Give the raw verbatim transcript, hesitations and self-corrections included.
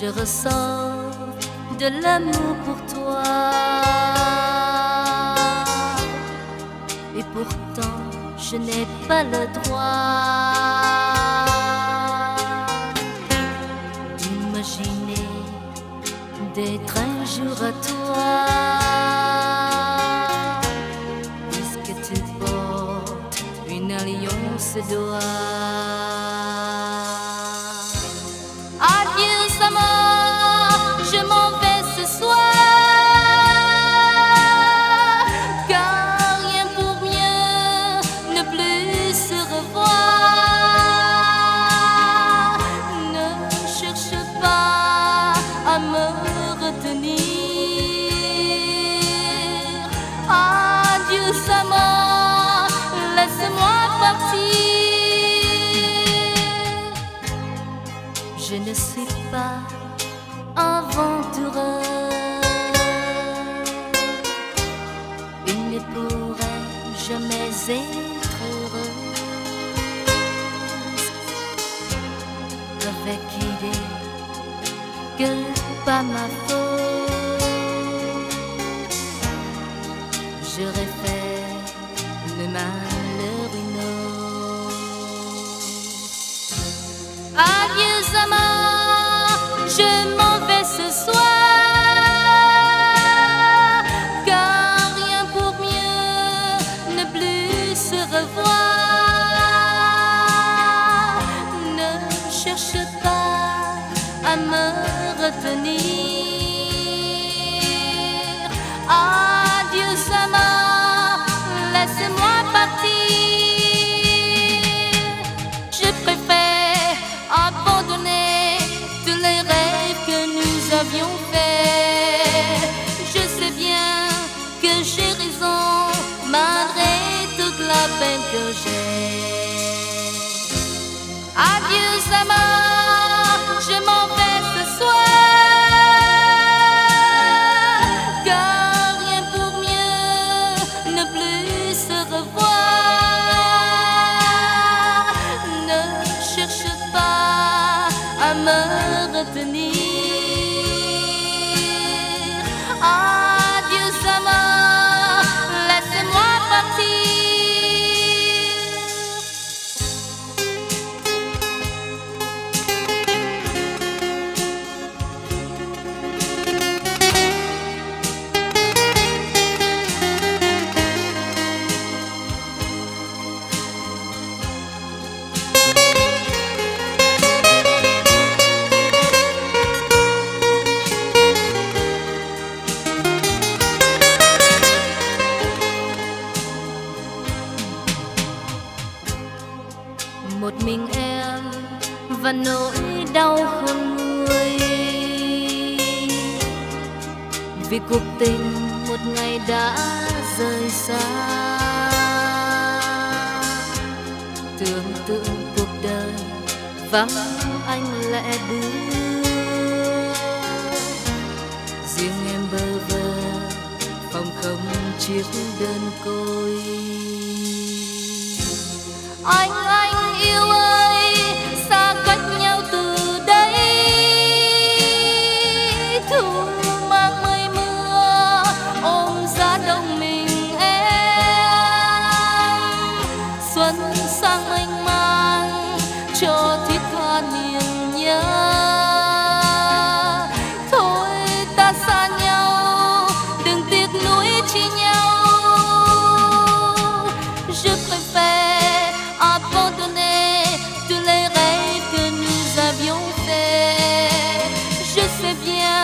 Je ressens de l'amour pour toi. Et pourtant je n'ai pas le droit d'imaginer d'être un jour à toi, puisque tu portes une alliance d'oie. Adieu Sama, je m'en vais ce soir, car rien pour mieux ne plus se revoir. Ne cherche pas à me retenir. Adieu Sama, laisse-moi partir. Je ne suis pas aventureux, il ne pourrait jamais être heureux avec l'idée que pas ma faute j'aurais fait le malheur une autre. Adieu Sama, je m'en vais ce soir, car rien pour mieux ne plus se revoir. Ne cherche pas à me retenir. Adieu Sama, laisse-moi partir. Je préfère abandonner tous les rêves que nous avions faits. Je sais bien que j'ai raison, malgré toute la peine que j'ai. Adieu Sama, je m'en vais ce soir, car rien pour mieux ne plus se revoir. Ne cherche pas à me retenir. Adieu Sama, laissez-moi partir. Một mình em và nỗi đau không nguôi, vì cuộc tình một ngày đã rời xa. Tưởng tượng cuộc đời vắng anh lẽ bước, riêng em bơ vơ phòng không chiếc đơn côi. Anh anh yêu ơi, xa cách nhau từ đây. Thu mang mây mưa ôm giá đông mình em. Xuân sang mênh mang cho thiết tha niềm nhớ. Thôi ta xa nhau, đừng tiếc nuối chi nhau. Je préfère abandonner tous les rêves que nous avions faits. Je sais bien